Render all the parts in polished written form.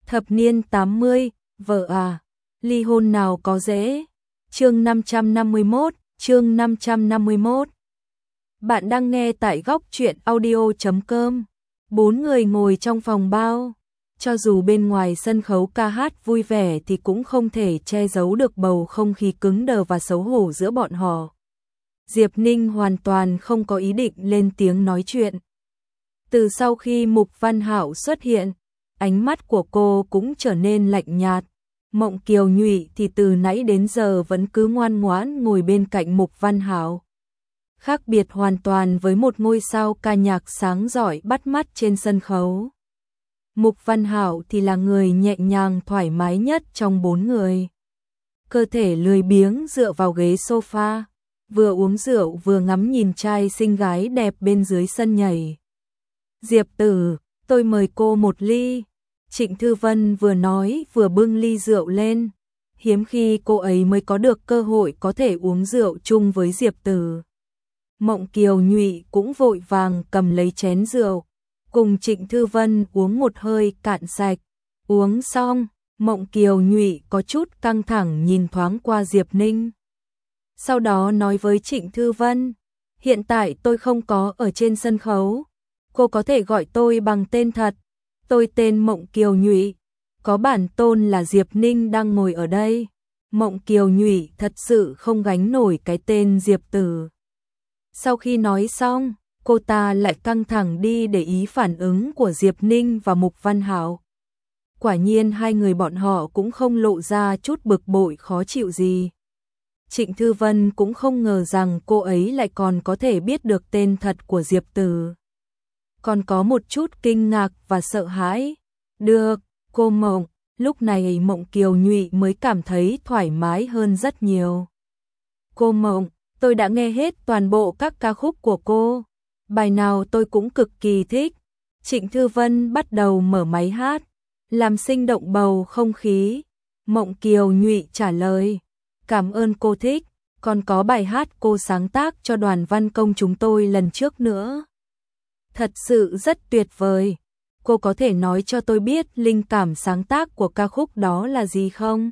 Thập niên 80, vợ à, ly hôn nào có dễ. Chương 551, chương 551. Bạn đang nghe tại góc truyện audio.com. Bốn người ngồi trong phòng bao. Cho dù bên ngoài sân khấu ca hát vui vẻ thì cũng không thể che giấu được bầu không khí cứng đờ và xấu hổ giữa bọn họ. Diệp Ninh hoàn toàn không có ý định lên tiếng nói chuyện. Từ sau khi Mục Văn Hạo xuất hiện, ánh mắt của cô cũng trở nên lạnh nhạt. Mộng Kiều Nhụy thì từ nãy đến giờ vẫn cứ ngoan ngoãn ngồi bên cạnh Mục Văn Hạo. Khác biệt hoàn toàn với một ngôi sao ca nhạc sáng giỏi bắt mắt trên sân khấu. Mục Văn Hạo thì là người nhẹ nhàng thoải mái nhất trong bốn người. Cơ thể lười biếng dựa vào ghế sofa, vừa uống rượu vừa ngắm nhìn trai xinh gái đẹp bên dưới sân nhảy. Diệp Tử, tôi mời cô một ly. Trịnh Thư Vân vừa nói vừa bưng ly rượu lên. Hiếm khi cô ấy mới có được cơ hội có thể uống rượu chung với Diệp Tử. Mộng Kiều Nhụy cũng vội vàng cầm lấy chén rượu, cùng Trịnh Thư Vân uống một hơi cạn sạch. Uống xong, Mộng Kiều Nhụy có chút căng thẳng nhìn thoáng qua Diệp Ninh. Sau đó nói với Trịnh Thư Vân, hiện tại tôi không có ở trên sân khấu. Cô có thể gọi tôi bằng tên thật. Tôi tên Mộng Kiều Nhụy, có bản tôn là Diệp Ninh đang ngồi ở đây. Mộng Kiều Nhụy thật sự không gánh nổi cái tên Diệp Tử. Sau khi nói xong, cô ta lại căng thẳng đi để ý phản ứng của Diệp Ninh và Mục Văn Hạo. Quả nhiên hai người bọn họ cũng không lộ ra chút bực bội khó chịu gì. Trịnh Thư Vân cũng không ngờ rằng cô ấy lại còn có thể biết được tên thật của Diệp Tử. Còn có một chút kinh ngạc và sợ hãi. Được, cô Mộng. Lúc này Mộng Kiều Nhụy mới cảm thấy thoải mái hơn rất nhiều. Cô Mộng, tôi đã nghe hết toàn bộ các ca khúc của cô. Bài nào tôi cũng cực kỳ thích. Trịnh Thư Vân bắt đầu mở máy hát, làm sinh động bầu không khí. Mộng Kiều Nhụy trả lời, cảm ơn cô thích, còn có bài hát cô sáng tác cho đoàn văn công chúng tôi lần trước nữa. Thật sự rất tuyệt vời. Cô có thể nói cho tôi biết linh cảm sáng tác của ca khúc đó là gì không?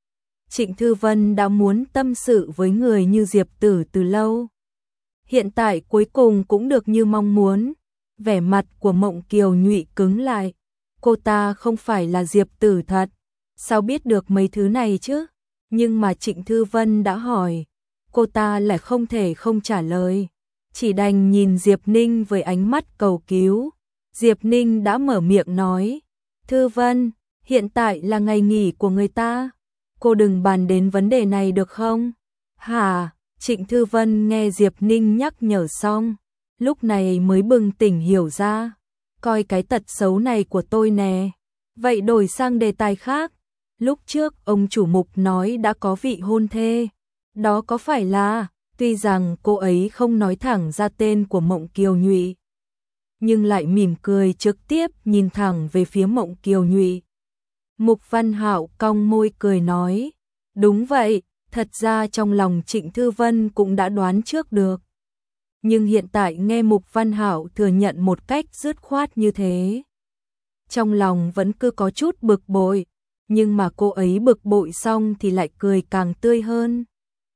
Trịnh Thư Vân đã muốn tâm sự với người như Diệp Tử từ lâu. Hiện tại cuối cùng cũng được như mong muốn. Vẻ mặt của Mộng Kiều Nhụy cứng lại. Cô ta không phải là Diệp Tử thật. Sao biết được mấy thứ này chứ? Nhưng mà Trịnh Thư Vân đã hỏi. Cô ta lại không thể không trả lời. Chỉ đành nhìn Diệp Ninh với ánh mắt cầu cứu. Diệp Ninh đã mở miệng nói. Thư Vân, hiện tại là ngày nghỉ của người ta. Cô đừng bàn đến vấn đề này được không? Hả? Trịnh Thư Vân nghe Diệp Ninh nhắc nhở xong. Lúc này mới bừng tỉnh hiểu ra. Coi cái tật xấu này của tôi nè. Vậy đổi sang đề tài khác. Lúc trước ông chủ Mục nói đã có vị hôn thê. Đó có phải là... Tuy rằng cô ấy không nói thẳng ra tên của Mộng Kiều Nhụy, nhưng lại mỉm cười trực tiếp nhìn thẳng về phía Mộng Kiều Nhụy. Mục Văn Hạo cong môi cười nói, đúng vậy, thật ra trong lòng Trịnh Thư Vân cũng đã đoán trước được. Nhưng hiện tại nghe Mục Văn Hạo thừa nhận một cách dứt khoát như thế, trong lòng vẫn cứ có chút bực bội, nhưng mà cô ấy bực bội xong thì lại cười càng tươi hơn.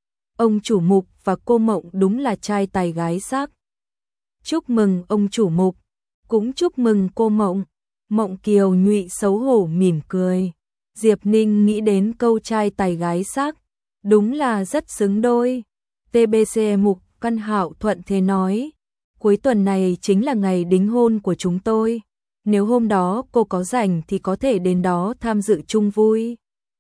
Ông chủ Mục và cô Mộng đúng là trai tài gái sắc. Chúc mừng ông chủ Mục, cũng chúc mừng cô Mộng. Mộng Kiều Nhụy xấu hổ mỉm cười. Diệp Ninh nghĩ đến câu trai tài gái sắc, đúng là rất xứng đôi. TBC Mục Văn Hạo thuận thế nói, cuối tuần này chính là ngày đính hôn của chúng tôi. Nếu hôm đó cô có rảnh thì có thể đến đó tham dự chung vui.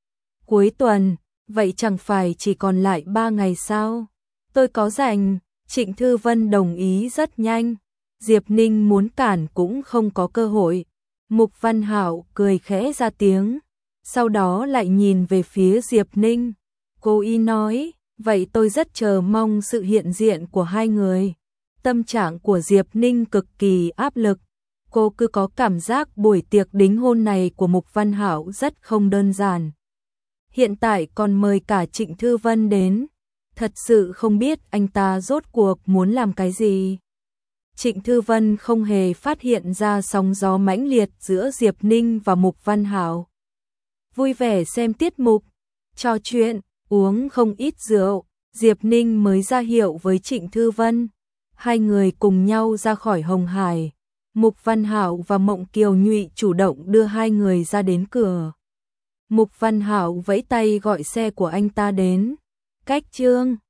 Cuối tuần, vậy chẳng phải chỉ còn lại 3 ngày sao? Tôi có rảnh. Trịnh Thư Vân đồng ý rất nhanh. Diệp Ninh muốn cản cũng không có cơ hội. Mục Văn Hạo cười khẽ ra tiếng, sau đó lại nhìn về phía Diệp Ninh. Cô y nói, vậy tôi rất chờ mong sự hiện diện của hai người. Tâm trạng của Diệp Ninh cực kỳ áp lực. Cô cứ có cảm giác buổi tiệc đính hôn này của Mục Văn Hạo rất không đơn giản. Hiện tại còn mời cả Trịnh Thư Vân đến. Thật sự không biết anh ta rốt cuộc muốn làm cái gì. Trịnh Thư Vân không hề phát hiện ra sóng gió mãnh liệt giữa Diệp Ninh và Mục Văn Hạo. Vui vẻ xem tiết mục, trò chuyện, uống không ít rượu, Diệp Ninh mới ra hiệu với Trịnh Thư Vân. Hai người cùng nhau ra khỏi Hồng Hải. Mục Văn Hạo và Mộng Kiều Nhụy chủ động đưa hai người ra đến cửa. Mục Văn Hạo vẫy tay gọi xe của anh ta đến. Cách Trương